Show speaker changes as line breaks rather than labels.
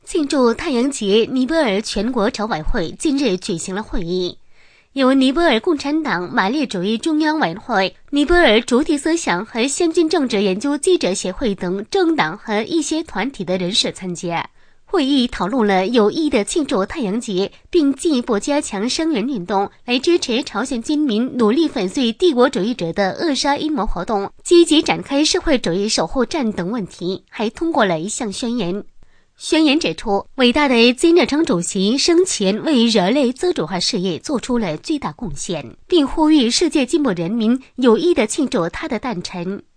庆祝太阳节，尼泊尔全国筹委会近日举行了会议，由尼泊尔共产党马列主义中央委员会、尼泊尔主体思想和先进政治研究记者协会等政党和一些团体的人士参加。会议讨论了有意的庆祝太阳节，并进一步加强声援运动，来支持朝鲜军民努力粉碎帝国主义者的扼杀阴谋活动，积极展开社会主义守护战等问题，还通过了一项宣言。宣言指出，伟大的金日成主席生前为人类自主化事业做出了巨大贡献，并呼吁世界进步人民有意地庆祝他的诞辰。